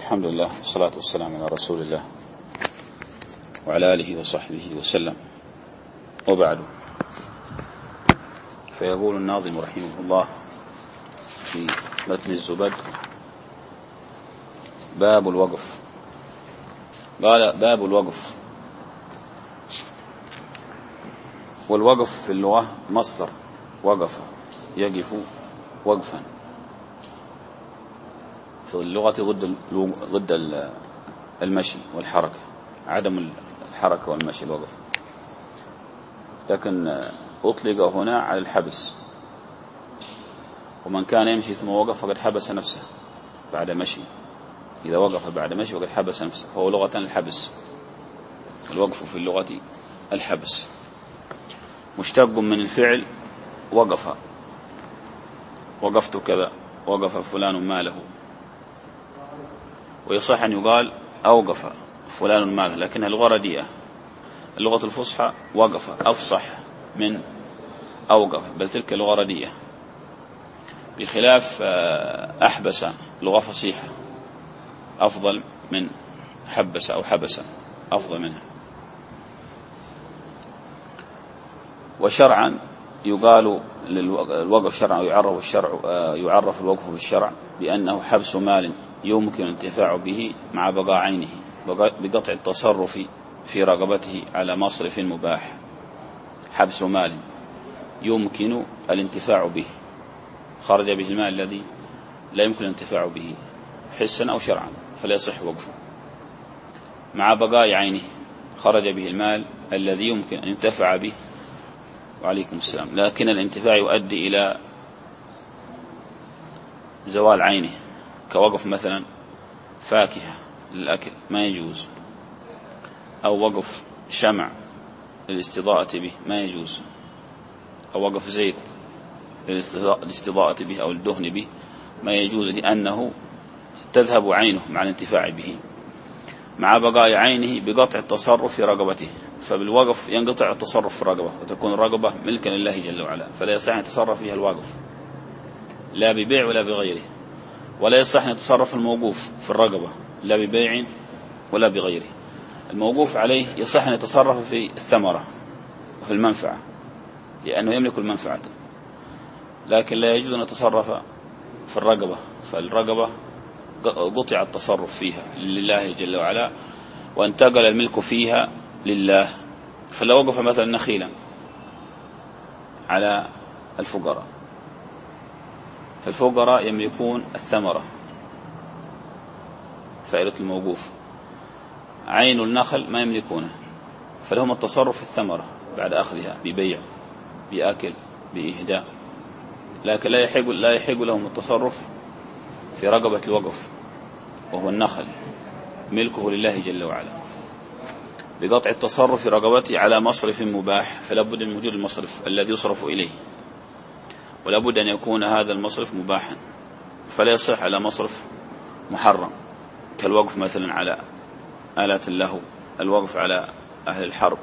الحمد لله والصلاة والسلام على رسول الله وعلى آله وصحبه وسلم، وبعد. فيقول الناظم رحمه الله في متن الزبد: باب الوقف. قال: باب الوقف. والوقف في اللغة مصدر وقف يقف وقفا، في اللغة ضد المشي والحركة، عدم الحركة والمشي الوقف، لكن أطلق هنا على الحبس. ومن كان يمشي ثم وقف فقد حبس نفسه بعد مشي. إذا وقف بعد مشي فقد حبس نفسه، فهو لغة الحبس. الوقف في اللغة الحبس، مشتق من الفعل وقف. وقفت كذا، وقف فلان ماله. ويصح أن يقال أوقف فلان ماله، لكنها لغة رديئة. اللغة الفصحى وقف أفصح من أوقف، بل تلك لغة رديئة، بخلاف أحبس لغة فصيحة أفضل من حبس أو حبس، أفضل منها. وشرعا يقال الوقف شرعا يعرف الوقف في الشرع بأنه حبس مال يمكن الانتفاع به مع بقاء عينه بقطع التصرف في رغبته على مصرف مباح. حبس مال يمكن الانتفاع به، خرج به المال الذي لا يمكن الانتفاع به حسا أو شرعا فلا يصح وقفه، مع بقاء عينه، خرج به المال الذي يمكن أن ينتفع به، وعليكم السلام، لكن الانتفاع يؤدي إلى زوال عينه، كوقف مثلا فاكهة للأكل ما يجوز، أو وقف شمع للاستضاءة به ما يجوز، أو وقف زيت للاستضاءة به أو الدهن به ما يجوز، لأنه تذهب عينه مع الانتفاع به، مع بقاء عينه بقطع التصرف في رغبته. فبالوقف ينقطع التصرف في الرغبة، وتكون الرغبة ملكا لله جل وعلا، فلا يصح أن يتصرف فيها الواقف لا ببيع ولا بغيره. ولا يصح أن يتصرف الموقوف في الرغبة لا ببيع ولا بغيره. الموقوف عليه يصح أن يتصرف في الثمرة وفي المنفعة، لأنه يملك المنفعة، لكن لا يجوز أن يتصرف في الرغبة، فالرغبة قطع التصرف فيها لله جل وعلا، وانتقل الملك فيها لله. فلو وقف مثلا نخيلا على الفقراء، فالفقراء يملكون الثمرة، فائدة الموقوف، عين النخل ما يملكونه، فلهم التصرف في الثمرة بعد أخذها ببيع، بأكل، بإهداء، لكن لا يحق لهم التصرف في رقبة الوقف، وهو النخل ملكه لله جل وعلا، بقطع التصرف في رقبته على مصرف مباح. فلا بد من وجود المصرف الذي يصرف إليه، ولا بد أن يكون هذا المصرف مباحا، فلا يصح على مصرف محرم، كالوقف مثلا على آلات اللهو، الوقف على أهل الحرب،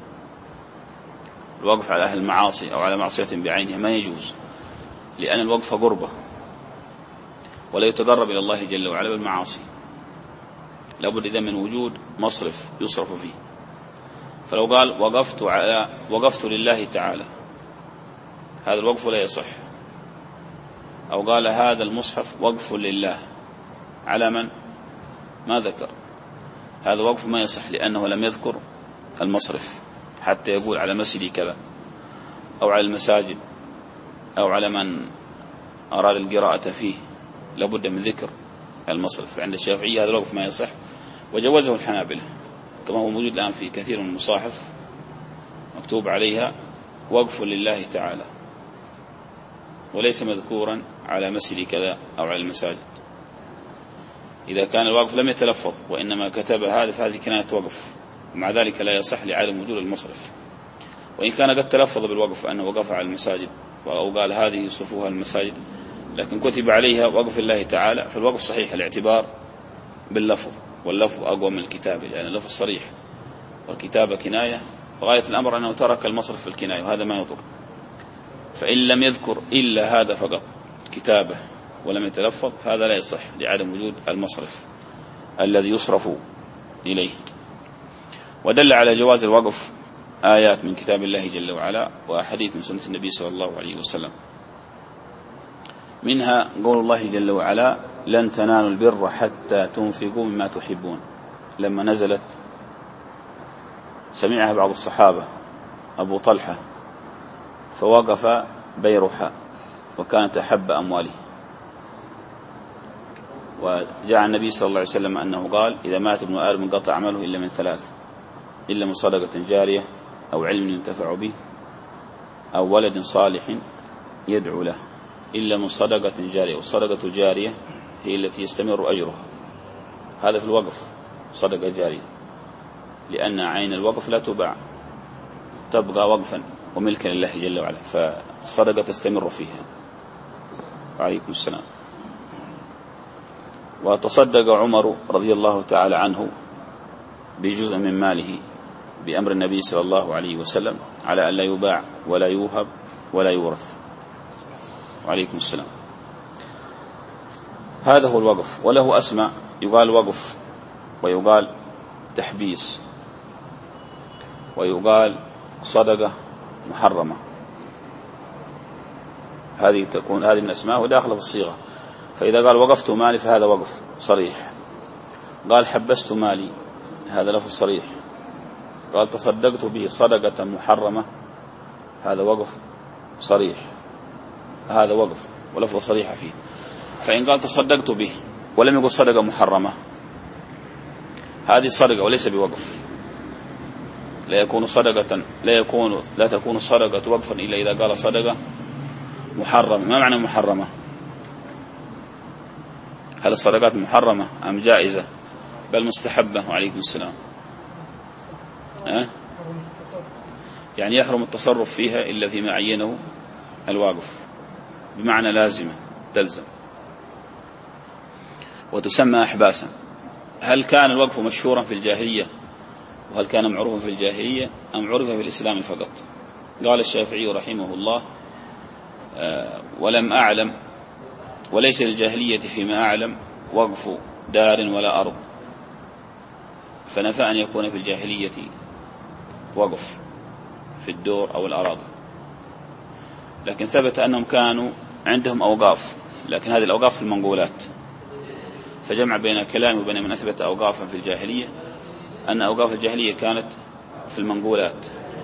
الوقف على أهل المعاصي أو على معصية بعينها ما يجوز، لأن الوقف قربة، ولا يتقرب إلى الله جل وعلا بالمعاصي. لابد إذا من وجود مصرف يصرف فيه. فلو قال وقفت لله تعالى، هذا الوقف لا يصح. أو قال هذا المصحف وقف لله، على من؟ ما ذكر، هذا وقف ما يصح، لأنه لم يذكر المصرف حتى يقول على مسجد كذا، أو على المساجد، أو على من أراد القراءة فيه، لابد من ذكر المصرف. عند الشافعية هذا الوقف ما يصح، وجوزه الحنابلة، كما هو موجود الآن في كثير من المصاحف مكتوب عليها وقف لله تعالى، وليس مذكورا على مسجد كذا أو على المساجد. إذا كان الوقف لم يتلفظ وإنما كتب هذا، فهذه كناية وقف، ومع ذلك لا يصح لعدم وجود المصرف. وإن كان قد تلفظ بالوقف أنه وقف على المساجد، أو قال هذه صفوها المساجد، لكن كتب عليها وقف الله تعالى، فالوقف صحيح الاعتبار باللفظ، واللفظ أقوى من الكتابة، يعني اللفظ صريح والكتابة كناية، وغاية الأمر أنه ترك المصرف في الكناية، وهذا ما يضر. فإن لم يذكر إلا هذا فقط كتابة ولم يتلفظ، فهذا لا يصح لعدم وجود المصرف. الذي يصرف إليه. ودل على جواز الوقف آيات من كتاب الله جل وعلا وأحاديث من سنة النبي صلى الله عليه وسلم، منها قول الله جل وعلا: لن تنالوا البر حتى تنفقوا مما تحبون. لما نزلت سمعها بعض الصحابة أبو طلحة فوقف بيرحاء وكانت أحب أمواله، وجاء النبي صلى الله عليه وسلم أنه قال: إذا مات ابن آدم انقطع عمله إلا من ثلاث: إلا من صدقة جارية أو علم ينتفع به أو ولد صالح يدعو له. إلا من صدقة جارية، والصدقة الجارية هي التي يستمر أجرها، هذا في الوقف صدقة جارية، لأن عين الوقف لا تباع، تبقى وقفا وملكا لله جل وعلا، فالصدقة تستمر فيها. وعليكم السلام. وتصدق عمر رضي الله تعالى عنه بجزء من ماله بأمر النبي صلى الله عليه وسلم على أن لا يباع ولا يوهب ولا يورث. وعليكم السلام. هذا هو الوقف، وله أسماء، يقال وقف، ويقال تحبيس، ويقال صدقة محرمة. هذه تكون هذه من أسماء وداخله في الصيغة. فإذا قال وقفت مالي فهذا وقف صريح. قال حبست مالي هذا لفظ صريح. قال تصدقت به صدقة محرمة هذا وقف صريح، هذا وقف ولفظ صريح فيه. فإن قال تصدقت به ولم يقل صدقة محرمة هذه صدقة وليس بوقف. لا تكون الصدقة وقفا إلا إذا قال صدقة محرمة. ما معنى محرمة؟ هل الصدقات محرمة أم جائزة بل مستحبة؟ وعليكم السلام. يعني يحرم التصرف فيها إلا فيما عينه الواقف، بمعنى لازمة تلزم، وتسمى أحباسا. هل كان الوقف مشهورا في الجاهلية وهل كان معروفا في الجاهلية أم عرف في الإسلام فقط؟ قال الشافعي رحمه الله: ولم أعلم، وليس للجاهلية فيما أعلم وقف دار ولا أرض، فنفى أن يكون في الجاهلية وقف في الدور أو الأراضي. لكن ثبت أنهم كانوا عندهم أوقاف، لكن هذه الأوقاف في المنقولات. فجمع بين الكلام وبين من أثبت أوقافا في الجاهلية أن أوقاف الجاهلية كانت في المنقولات،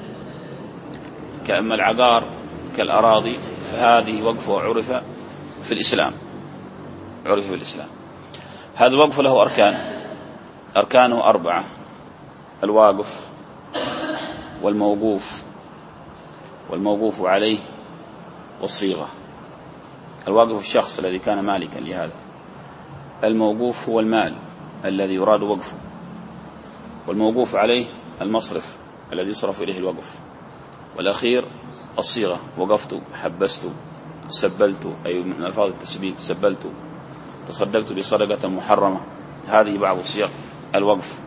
كأما العقار كالأراضي فهذه وقف وعرف في الإسلام، عرف في الإسلام. هذا الوقف له أركانه 4: الواقف والموقوف عليه والصيغة. الواقف الشخص الذي كان مالكا لهذا، الموقوف هو المال الذي يراد وقفه، والموقوف عليه المصرف الذي يصرف إليه الوقف، والأخير الصيغة: وقفت، حبست، سبلت، أي من ألفاظ التسبيل سبلت، تصدقت بصدقة محرمة. هذه بعض صيغ الوقف،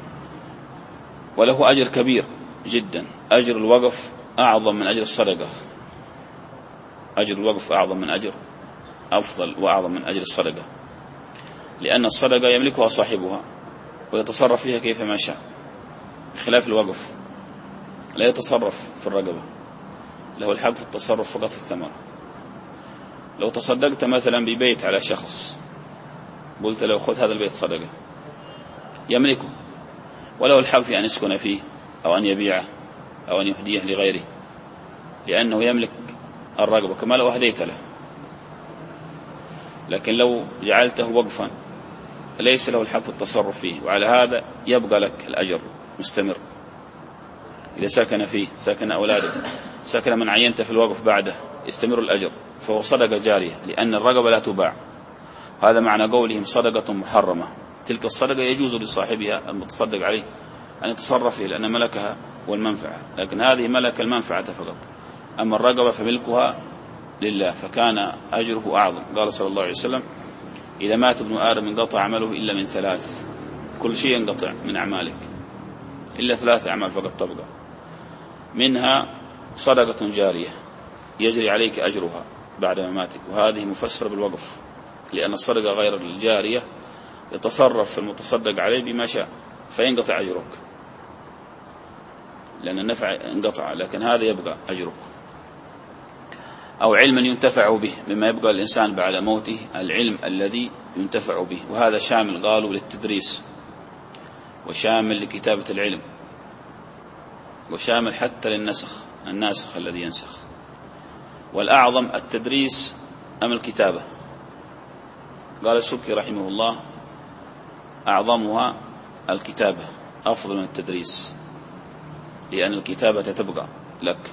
وله أجر كبير جدا. أجر الوقف أعظم من أجر الصدقة، أجر الوقف أعظم من أجر، أفضل وأعظم من أجر الصدقة، لأن الصدقة يملكها صاحبها ويتصرف فيها كيفما شاء، بخلاف الوقف لا يتصرف في الرقبة، له الحق في التصرف فقط في الثمر. لو تصدقت مثلا ببيت على شخص، قلت له خذ هذا البيت صدقة، يملكه وله الحق في أن يسكن فيه أو أن يبيعه أو أن يهديه لغيره، لأنه يملك الرقبة كما لو أهديت له. لكن لو جعلته وقفا ليس له الحق في التصرف فيه، وعلى هذا يبقى لك الأجر مستمر. إذا سكن فيه، سكن أولاده، سكن من عينت في الوقف بعده، يستمر الأجر، فهو صدقة جارية، لأن الرقبة لا تباع. هذا معنى قولهم صدقة محرمة. تلك الصدقة يجوز لصاحبها المتصدق عليه أن يتصرف فيه لأن ملكها والمنفعة، لكن هذه ملك المنفعة فقط، أما الرقبة فملكها لله، فكان أجره أعظم. قال صلى الله عليه وسلم: إذا مات ابن آدم انقطع عمله إلا من 3، كل شيء ينقطع من أعمالك إلا 3 أعمال فقط تبقى، منها صدقة جارية يجري عليك أجرها بعد مماتك، وهذه مفسرة بالوقف، لأن الصدقة غير الجارية يتصرف في المتصدق عليه بما شاء فينقطع أجرك، لأن النفع انقطع، لكن هذا يبقى أجرك. أو علما ينتفع به، مما يبقى الإنسان بعد موته العلم الذي ينتفع به، وهذا شامل قالوا للتدريس، وشامل لكتابة العلم، وشامل حتى للنسخ، الناسخ الذي ينسخ. والأعظم التدريس أم الكتابة؟ قال السبكي رحمه الله أعظمها الكتابة أفضل من التدريس، لأن الكتابة تبقى لك.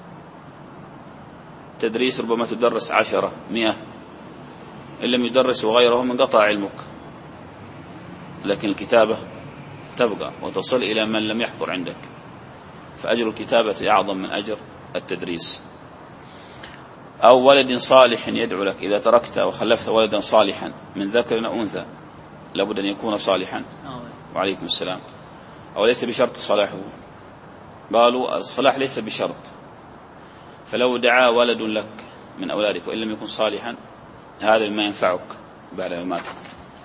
التدريس ربما تدرس 10 100، إن لم يدرس وغيرهم انقطع علمك، لكن الكتابة تبقى وتصل إلى من لم يحضر عندك، فأجر الكتابة أعظم من أجر التدريس. أو ولد صالح يدعو لك، إذا تركت وخلفت ولدا صالحا من ذكر أو أنثى لابد أن يكون صالحا. وعليكم السلام. أو ليس بشرط صلاحه، قالوا الصلاح ليس بشرط، فلو دعا ولد لك من أولادك وإن لم يكن صالحا هذا مما ينفعك بعد مماتك.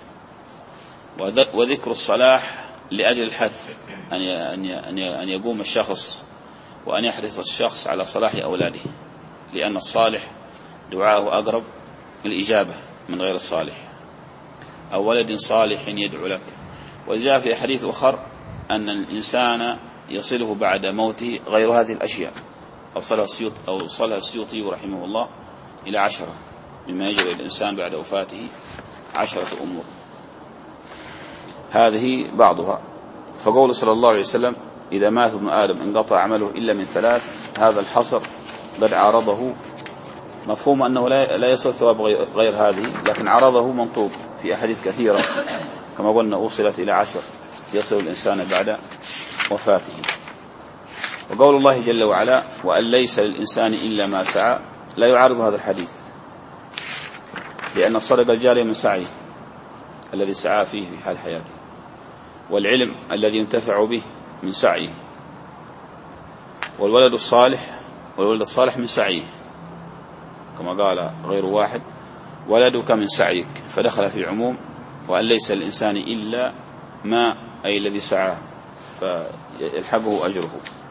وذكر الصلاح لأجل الحث أن يقوم الشخص وأن يحرص الشخص على صلاح أولاده، لأن الصالح دعاءه أقرب الإجابة من غير الصالح. أو ولد صالح يدعو لك. وجاء في حديث أخر أن الإنسان يصله بعد موته غير هذه الأشياء، أوصلها السيوطي رحمه الله إلى 10 مما يجب الإنسان بعد وفاته 10 أمور، هذه بعضها. فقول صلى الله عليه وسلم إذا مات ابن آدم انقطع عمله إلا من 3، هذا الحصر قد عارضه، مفهوم أنه لا يصل ثواب غير هذه، لكن عرضه منطوق في أحاديث كثيرة كما قلنا أوصلت إلى 10 يصل الإنسان بعد وفاته. وقول الله جل وعلا وأن ليس للإنسان إلا ما سعى لا يعارض هذا الحديث، لأن الصدقة الجارية من سعيه الذي سعى فيه في حال حياته، والعلم الذي ينتفع به من سعيه، والولد الصالح من سعيه، كما قال غير واحد ولدك من سعيك، فدخل في عموم وأن ليس للإنسان إلا ما أي الذي سعاه فيلحقه أجره.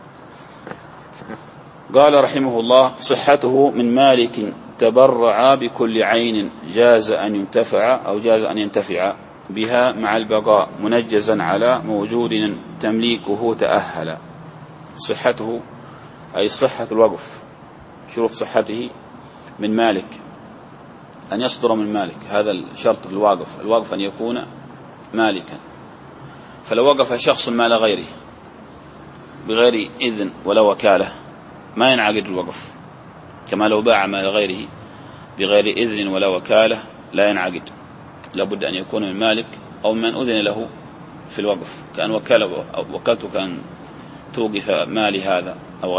قال رحمه الله صحته من مالك تبرع بكل عين جاز أن ينتفع أو جاز أن ينتفع بها مع البقاء منجزا على موجود تمليكه تأهل. صحته أي صحة الوقف، شروط صحته من مالك، أن يصدر من مالك، هذا الشرط الواقف أن يكون مالكا. فلو وقف شخص مال غيره بغير إذن ولا وكالة ما ينعقد الوقف، كما لو باع مال غيره بغير إذن ولا وكالة لا ينعقد، لابد أن يكون من مالك أو من أذن له في الوقف، كأن وكالته كان توقف مالي هذا أو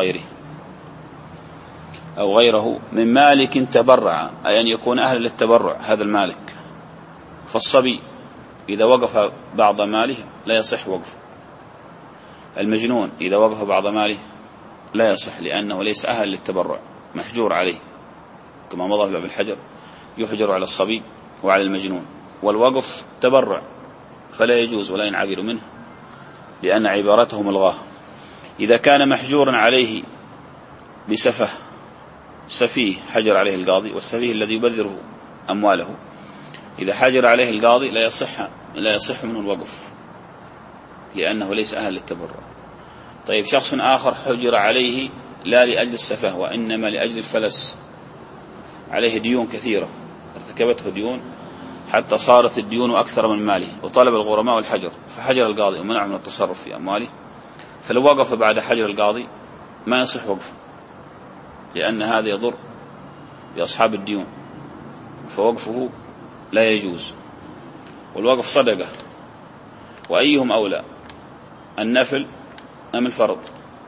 غيره من مالك تبرع، أي أن يكون أهل للتبرع هذا المالك. فالصبي إذا وقف بعض ماله لا يصح وقفه، المجنون إذا وقف بعض ماله لا يصح لأنه ليس أهل للتبرع، محجور عليه، كما مضى في باب الحجر يحجر على الصبي وعلى المجنون. والوقف تبرع فلا يجوز ولا ينعقد منه لأن عبارته ملغاه. إذا كان محجورا عليه بسفه، سفيه حجر عليه القاضي، والسفيه الذي يبذره أمواله إذا حجر عليه القاضي لا يصح منه الوقف لأنه ليس أهل للتبرع. طيب شخص آخر حجر عليه لا لأجل السفه وإنما لأجل الفلس، عليه ديون كثيرة ارتكبته ديون حتى صارت الديون أكثر من ماله، وطلب الغرماء والحجر فحجر القاضي ومنع من التصرف في أمواله، فلو وقف بعد حجر القاضي ما يصح وقفه لأن هذا يضر بأصحاب الديون، فوقفه لا يجوز. والوقف صدقة، وأيهم أولى النفل أم الفرض؟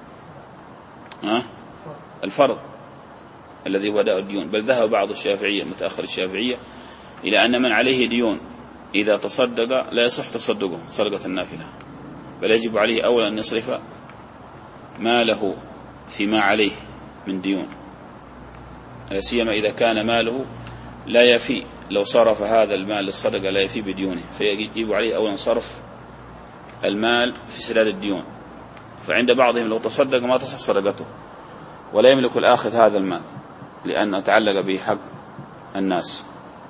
الفرض الذي هو داء الديون. بل ذهب بعض الشافعية متأخر الشافعية إلى أن من عليه ديون إذا تصدق لا يصح تصدقه صدقة النافلة، بل يجب عليه أولا أن يصرف ماله فيما عليه من ديون، لا سيما إذا كان ماله لا يفي لو صرف هذا المال للصدقة لا يفي بديونه، فيجب عليه أولا صرف المال في سداد الديون. فعند بعضهم لو تصدق ما تصح صدقته، ولا يملك الآخذ هذا المال لأن تعلق به حق الناس.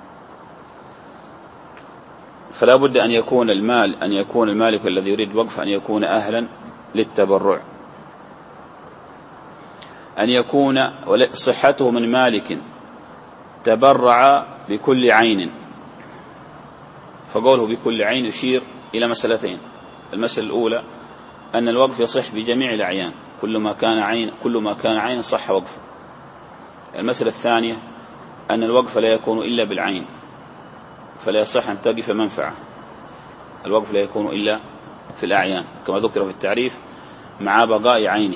فلا بد أن يكون المالك الذي يريد وقف أن يكون أهلا للتبرع، أن يكون صحته من مالك تبرع بكل عين. فقوله بكل عين يشير إلى مسألتين: المسألة الأولى أن الوقف يصح بجميع الأعيان، كل ما كان عين صح وقفه. المسألة الثانية أن الوقف لا يكون إلا بالعين، فلا يصح أن تقف منفعة. الوقف لا يكون إلا في الأعيان كما ذكر في التعريف مع بقاء عينه.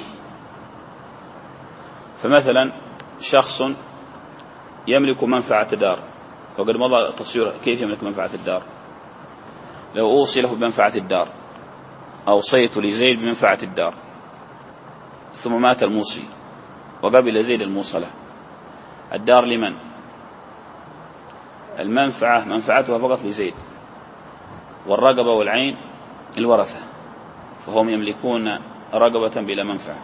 فمثلا شخص يملك منفعة دار، وقد مضى تصوير كيف يملك منفعة الدار. لو أوصي له بمنفعة الدار، أوصيت لزيد بمنفعة الدار، ثم مات الموصي وقبل زيد الموصلة، الدار لمن؟ منفعتها فقط لزيد، والرقبة والعين الورثة، فهم يملكون رقبة بلا منفعة.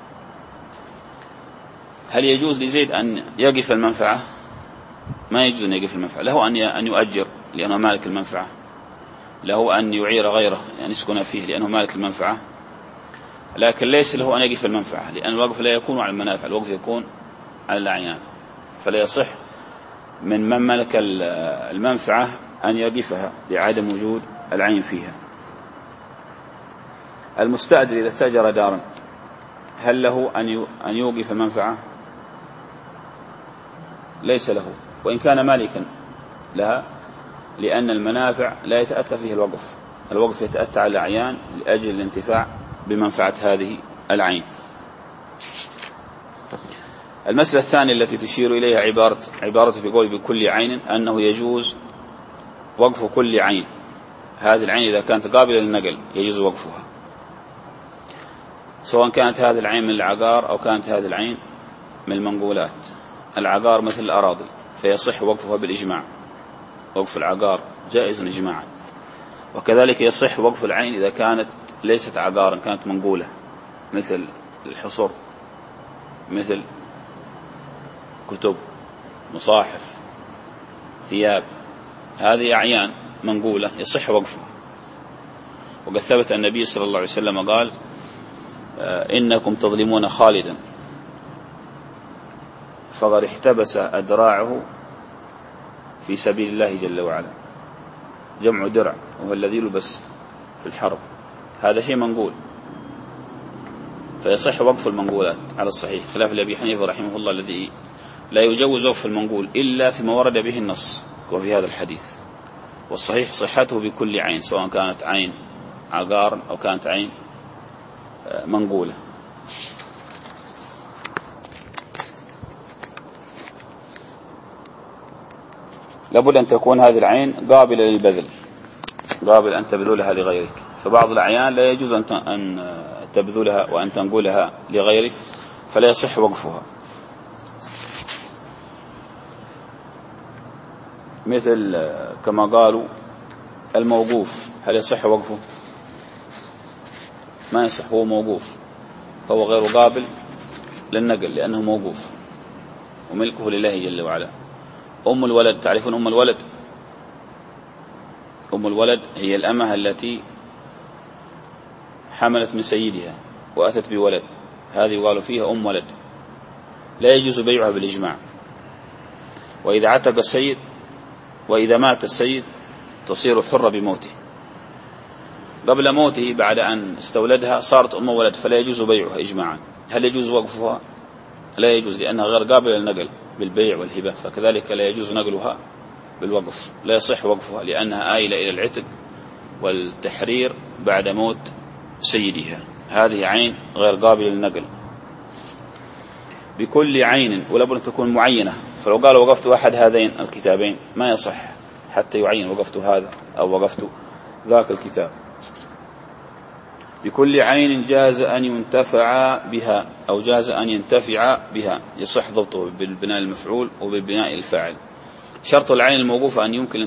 هل يجوز لزيد أن يقف المنفعة؟ ما يجوز أن يقف المنفعة. له أن يؤجر لأنه مالك المنفعة، له أن يعير غيره يعني يسكن فيه لأنه مالك المنفعة، لكن ليس له أن يقف المنفعة، لأن الوقف لا يكون على المنافع، الوقف يكون على الأعيان. فلا يصح من ملك المنفعة أن يقفها لعدم وجود العين فيها. المستأجر إذا استأجر دارا هل له أن يوقف المنفعة؟ ليس له، وإن كان مالكا لها، لأن المنافع لا يتأتى فيه الوقف يتأتى على الأعيان لأجل الانتفاع بمنفعة هذه العين. المسألة الثانية التي تشير إليها عبارته في قول بكل عين، أنه يجوز وقف كل عين. هذه العين إذا كانت قابلة للنقل يجوز وقفها، سواء كانت هذه العين من العقار أو كانت هذه العين من المنقولات. العقار مثل الأراضي فيصح وقفها بالإجماع، وقف العقار جائز إجماعا. وكذلك يصح وقف العين إذا كانت ليست عقارا، كانت منقولة، مثل الحصر، مثل كتب، مصاحف، ثياب، هذه أعيان منقولة يصح وقفها. وقد ثبت النبي صلى الله عليه وسلم قال: إنكم تظلمون خالدا فقد احتبس أدراعه في سبيل الله جل وعلا. جمع درع وهو الذي يلبس في الحرب، هذا شيء منقول، فيصح وقف المنقولات على الصحيح، خلاف لأبي حنيفة رحمه الله الذي لا يجوز وقف المنقول إلا فيما ورد به النص وفي هذا الحديث. والصحيح صحته بكل عين، سواء كانت عين عقار أو كانت عين منقولة. لابد أن تكون هذه العين قابلة للبذل، قابل أن تبذلها لغيرك. فبعض الأعيان لا يجوز أن تبذلها وأن تنقلها لغيرك، فلا يصح وقفها. مثل كما قالوا الموقوف، هل يصح وقفه؟ ما يصح، هو موقوف، فهو غير قابل للنقل لأنه موقوف وملكه لله جل وعلا. أم الولد، تعرفون أم الولد؟ أم الولد هي الأمة التي حملت من سيدها وأتت بولد، هذه يقال فيها أم ولد، لا يجوز بيعها بالإجماع. وإذا عتق السيد وإذا مات السيد تصير حرة بموته، قبل موته بعد أن استولدها صارت أم ولد، فلا يجوز بيعها إجماعا. هل يجوز وقفها؟ لا يجوز، لأنها غير قابلة للنقل بالبيع والهبة، فكذلك لا يجوز نقلها بالوقف، لا يصح وقفها لأنها آيلة إلى العتق والتحرير بعد موت سيدها. هذه عين غير قابلة للنقل بكل عين، ولابد أن تكون معينة. فلو قال وقفت أحد هذين الكتابين ما يصح حتى يعين وقفت هذا أو وقفت ذاك الكتاب. بكل عين جاز أن ينتفع بها أو جاز أن ينتفع بها، يصح ضبطه بالبناء المفعول وبالبناء الفاعل. شرط العين الموقوفة أن يمكن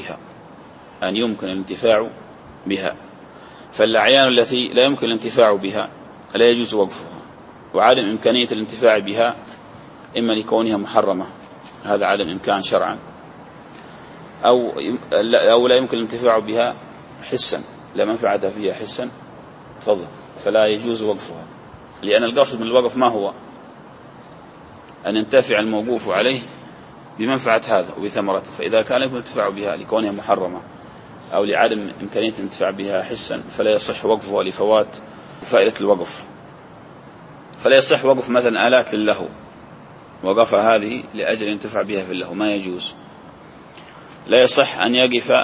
الانتفاع بها، فالأعيان التي لا يمكن الانتفاع بها لا يجوز وقفها، وعدم إمكانية الانتفاع بها إما لكونها محرمة، هذا عدم إمكان شرعا، أو لا يمكن الانتفاع بها حسا، لا منفعة فيها حسا، تفضل، فلا يجوز وقفها، لأن القصد من الوقف ما هو؟ أن ينتفع الموقوف عليه بمنفعة هذا وبثمرته، فإذا كان يمكن الانتفاع بها لكونها محرمة أو لعدم إمكانية الانتفاع بها حسا فلا يصح وقفها لفوات فائدة الوقف. فلا يصح وقف مثلا آلات للهو، وقفها هذه لأجل ينتفع بها في اللهو، ما يجوز. لا يصح أن يقف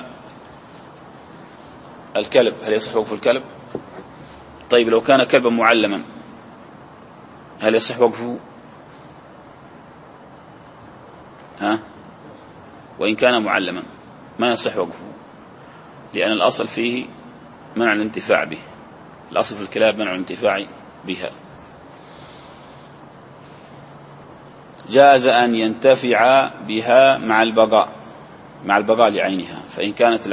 الكلب، هل يصح وقف الكلب؟ طيب لو كان كلبا معلما هل يصح وقفه؟ وإن كان معلما ما يصح وقفه، لأن الأصل فيه منع الانتفاع به، الأصل في الكلاب منع الانتفاع بها. جاز أن ينتفع بها مع البقاء لعينها، فإن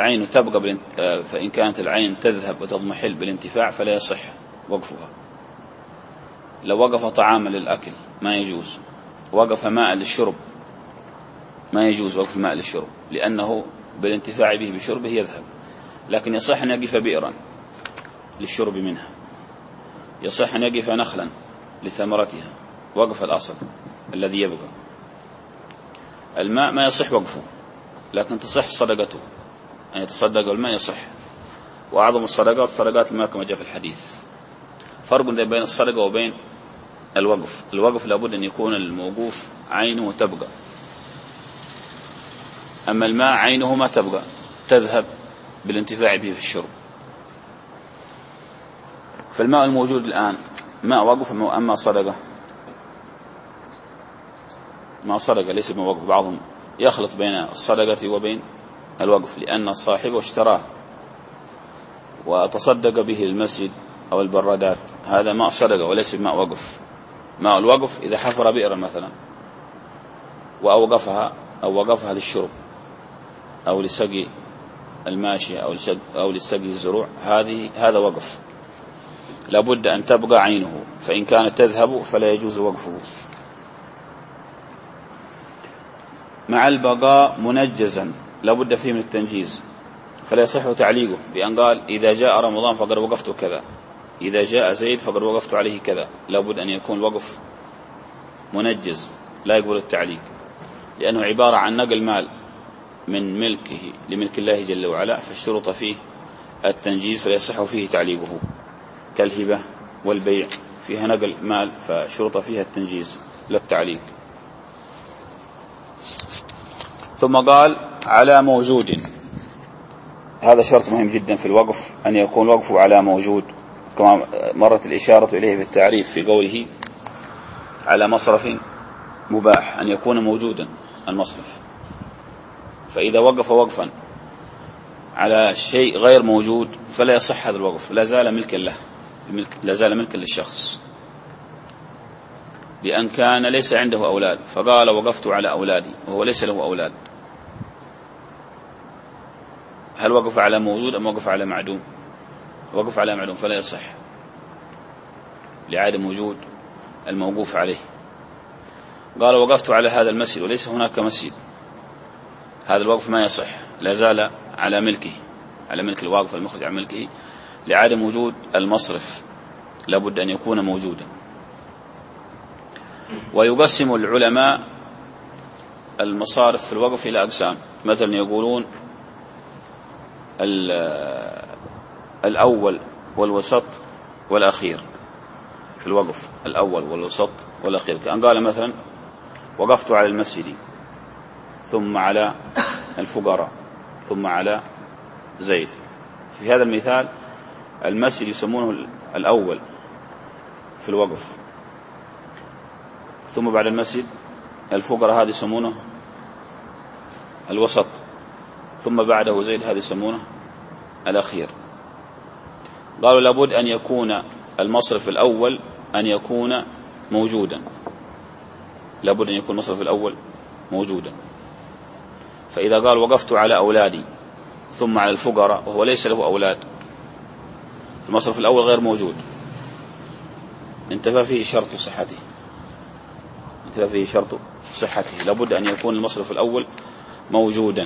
كانت العين تذهب وتضمحل بالانتفاع فلا يصح وقفها. لو وقف طعاما للأكل ما يجوز، وقف ماء للشرب ما يجوز وقف ماء للشرب، لأنه بالانتفاع به بشربه يذهب. لكن يصح أن يقف بئرا للشرب منها، يصح أن يقف نخلا لثمرتها، وقف الأصل الذي يبقى. الماء ما يصح وقفه، لكن تصح صدقته، أن يتصدق الماء يصح، وأعظم الصدقات صدقات الماء كما جاء في الحديث. فرق بين الصدقة وبين الوقف. الوقف لابد أن يكون الموقوف عينه تبقى، أما الماء عينه ما تبقى، تذهب بالانتفاع به في الشرب. فالماء الموجود الآن ماء وقف أما صدقة؟ ما صدقة ليس ما وقف. بعضهم يخلط بين الصدقة وبين الوقف، لأن صاحبه اشتراه وتصدق به المسجد أو البرادات، هذا ماء صدقة وليس ماء وقف. ماء الوقف إذا حفر بئرا مثلا وأوقفها للشرب أو لسقي الماشية أو لسقي الزروع، هذا وقف، لابد أن تبقى عينه، فإن كانت تذهب فلا يجوز وقفه. مع البقاء منجزا، لابد فيه من التنجيز، فلا يصح تعليقه بأن قال إذا جاء رمضان فقد وقفت كذا، إذا جاء زيد فقد وقفت عليه كذا. لابد أن يكون الوقف منجز، لا يقبل التعليق، لأنه عبارة عن نقل مال من ملكه لملك الله جل وعلا، فاشترط فيه التنجيز فلا يصح فيه تعليقه، كالهبة والبيع فيها نقل مال فشرط فيها التنجيز لا التعليق. ثم قال على موجود، هذا شرط مهم جدا في الوقف، أن يكون وقفه على موجود، كما مرت الإشارة إليه في التعريف في قوله على مصرف مباح، أن يكون موجودا المصرف. فإذا وقف وقفا على شيء غير موجود فلا يصح هذا الوقف، لا زال ملكا له، لا زال ملكا للشخص، بأن كان ليس عنده أولاد فقال وقفت على أولادي وهو ليس له أولاد، هل وقف على موجود أم وقف على معدوم؟ وقف على معدوم فلا يصح لعدم وجود الموقوف عليه. قال وقفت على هذا المسجد وليس هناك مسجد، هذا الوقف ما يصح، لا زال على ملكه، على ملك الواقف المخرج عن ملكه، لعدم وجود المصرف، لابد أن يكون موجودا. ويقسم العلماء المصارف في الوقف إلى أقسام، مثلا يقولون الأول والوسط والأخير في الوقف، الأول والوسط والأخير، كأن قال مثلا وقفت على المسجد ثم على الفقراء ثم على زيد. في هذا المثال المسجد يسمونه الأول في الوقف، ثم بعد المسجد الفقراء هذه يسمونه الوسط، ثم بعده زيد هذه يسمونه الأخير. قالوا لابد أن يكون المصرف الأول أن يكون موجودا، لابد أن يكون المصرف الأول موجودا. فإذا قال وقفت على أولادي ثم على الفقراء وهو ليس له أولاد، المصرف الأول غير موجود، انتفى فيه شرط صحته، انتفى فيه شرط صحته، لابد أن يكون المصرف الأول موجودا.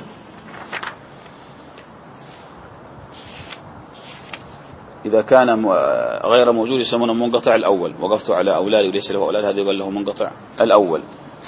إذا كان غير موجود يسمونه منقطع الأول. وقفت على أولادي وليس له أولاد، هذا يقول له منقطع الأول.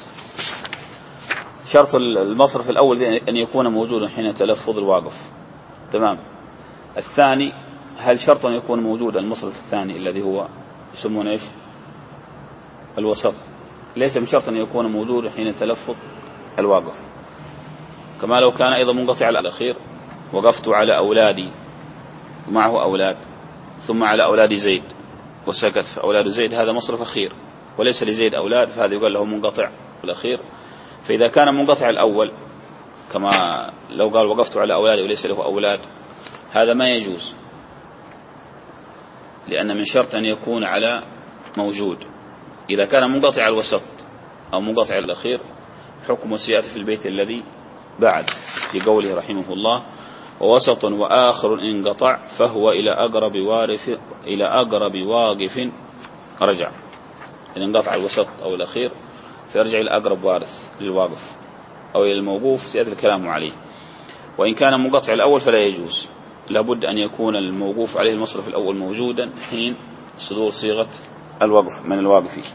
شرط المصرف الأول أن يكون موجودا حين تلفظ الواقف. تمام. الثاني، هل شرط أن يكون موجودا المصرف الثاني الذي هو يسمونه إيش؟ الوسط. ليس بشرط أن يكون موجودا حين تلفظ الواقف، كما لو كان أيضا منقطع الأخير. وقفت على أولادي ومعه أولاد ثم على أولاد زيد وسكت، فأولاد زيد هذا مصرف أخير وليس لزيد أولاد، فهذا يقال له منقطع الأخير. فإذا كان منقطع الأول كما لو قال وقفت على أولادي وليس له أولاد، هذا ما يجوز، لأن من شرط أن يكون على موجود. إذا كان منقطع الوسط أو منقطع الأخير حكم سيأتي في البيت الذي بعد في قوله رحمه الله: ووسط وآخر انقطع فهو إلى أقرب واقف رجع. إن انقطع الوسط أو الأخير فيرجع إلى أقرب وارث للواقف أو إلى الموقوف، سيأتي الكلام عليه. وإن كان منقطع الأول فلا يجوز، لابد أن يكون الموقوف عليه المصرف الأول موجودا حين صدور صيغة الوقف من الواقف.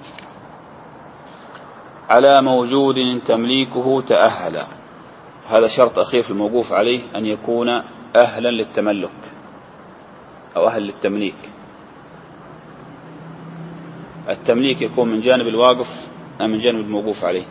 على موجود تمليكه تأهل، هذا شرط أخير في الموقوف عليه، أن يكون أهلا للتملك أو أهل للتمليك. التمليك يكون من جانب الواقف أم من جانب الموقوف عليه؟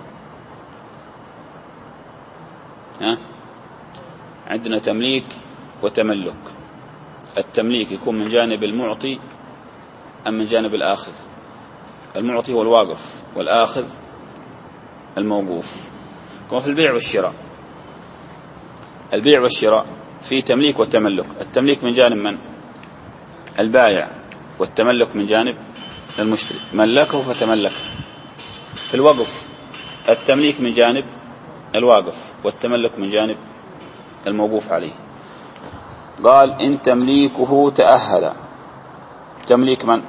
عندنا تمليك وتملك. التمليك يكون من جانب المعطي أم من جانب الآخذ؟ المعطي هو الواقف والآخذ الموقوف. كما في البيع والشراء، البيع والشراء في تمليك وتملك. التمليك من جانب من؟ البائع، والتملك من جانب المشتري، ملكه فتملك. في الوقف التمليك من جانب الواقف والتملك من جانب الموقوف عليه. قال إن تمليكه تأهل، تمليك من؟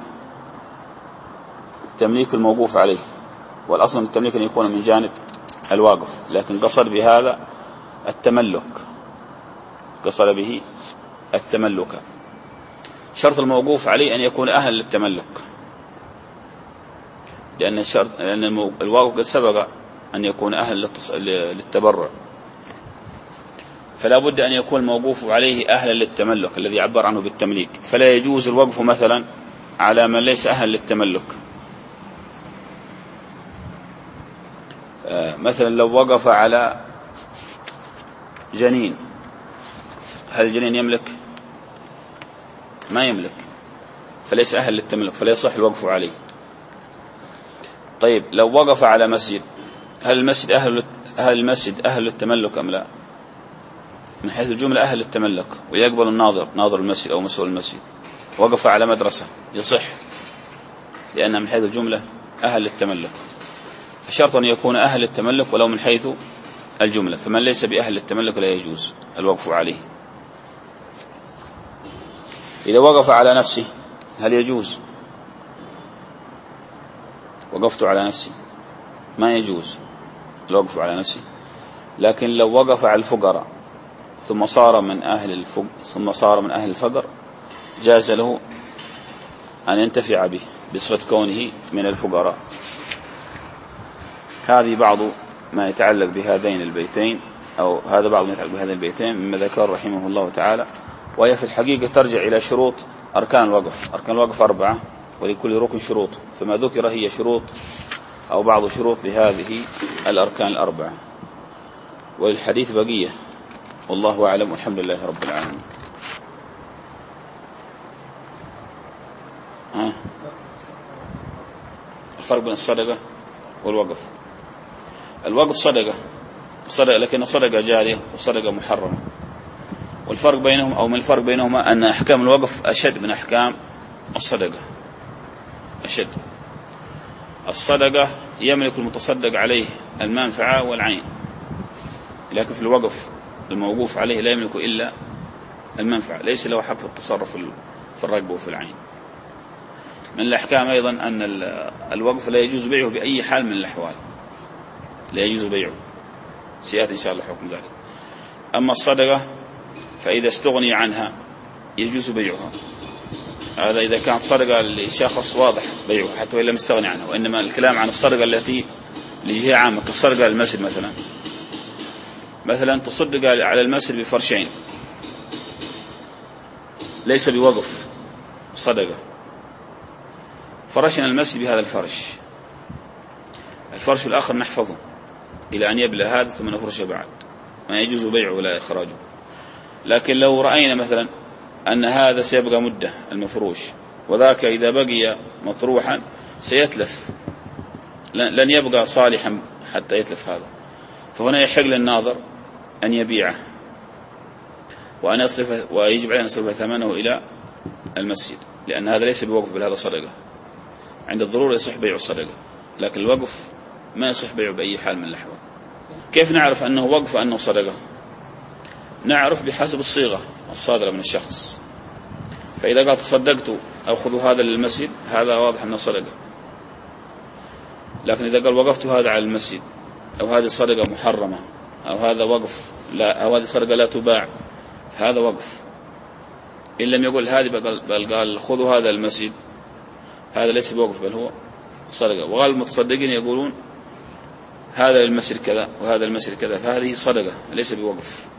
تمليك الموقوف عليه، والأصل من التمليك أن يكون من جانب الواقف، لكن قصد بهذا التملك، قصد به التملك. شرط الموقوف عليه أن يكون أهلا للتملك، لأن الواقف قد سبق أن يكون أهلا للتبرع، فلا بد أن يكون الموقوف عليه أهلا للتملك الذي عبر عنه بالتمليك. فلا يجوز الوقف مثلا على من ليس أهلا للتملك. مثلا لو وقف على جنين، هل الجنين يملك؟ ما يملك، فليس أهل للتملك، فلا يصح الوقف عليه. طيب لو وقف على مسجد، هل المسجد أهل للتملك أم لا؟ من حيث الجملة أهل للتملك، ويقبل الناظر، ناظر المسجد أو مسؤول المسجد. وقف على مدرسة يصح، لأن من حيث الجملة أهل للتملك. فشرط أن يكون أهل للتملك ولو من حيث الجملة، فمن ليس بأهل للتملك لا يجوز الوقف عليه. إذا وقف على نفسه هل يجوز؟ وقفت على نفسي ما يجوز الوقف على نفسي، لكن لو وقف على الفقراء ثم صار من أهل الفقر جاز له أن ينتفع به بصفة كونه من الفقراء. هذه بعض ما يتعلق بهذين البيتين، أو هذا بعض ما يتعلق بهذين البيتين مما ذكر رحمه الله تعالى، وهي في الحقيقة ترجع إلى شروط أركان الوقف. أركان الوقف 4 ولكل ركن شروط، فما ذكر هي شروط أو بعض شروط لهذه الأركان 4، وللحديث بقية، والله أعلم، والحمد لله رب العالمين. الفرق بين الصدقة والوقف. الوقف صدقة لكن صدقة جارية وصدقة محرمة، والفرق بينهم أو من الفرق بينهما أن أحكام الوقف أشد من أحكام الصدقة. أشد. الصدقة يملك المتصدق عليه المنفعة والعين، لكن في الوقف الموقوف عليه لا يملك إلا المنفعة، ليس له حق في التصرف في الرقبة وفي العين. من الأحكام أيضا أن الوقف لا يجوز بيعه بأي حال من الأحوال، لا يجوز بيعه، سيأتي إن شاء الله حكم ذلك. أما الصدقة فإذا استغني عنها يجوز بيعها، هذا إذا كانت صدقة لشخص واضح بيعها حتى وإن لم يستغني عنها. وإنما الكلام عن الصدقة التي هي عامة كالصدقة للمسجد مثلا تصدق على المسجد بفرشين، ليس بوقف، صدقة. فرشنا المسجد بهذا الفرش الآخر نحفظه إلى أن يبلى هذا ثم نفرشه بعد، ما يجوز بيعه ولا إخراجه. لكن لو رأينا مثلا أن هذا سيبقى مدة المفروش وذاك إذا بقي مطروحا سيتلف، لن يبقى صالحا حتى يتلف هذا، فهنا يحق للناظر أن يبيعه ويجب عليه أن يصرف ثمنه إلى المسجد، لأن هذا ليس بوقف بل هذا صدقة. عند الضرورة يصح بيع الصدقة، لكن الوقف ما يصح بيعه بأي حال من الأحوال. كيف نعرف أنه وقف وأنه صدقة؟ نعرف بحسب الصيغة الصادرة من الشخص. فإذا قال تصدقت أو خذوا هذا للمسجد هذا واضح أنه صدقة، لكن إذا قال وقفت هذا على المسجد أو هذه صدقة محرمة أو هذا وقف لا أو هذه صدقة لا تباع فهذا وقف. إن لم يقول هذه بل قال خذوا هذا المسجد هذا ليس بوقف بل هو صدقة. وقال المتصدقين يقولون هذا المسجد كذا وهذا المسجد كذا فهذه صدقة ليس بوقف.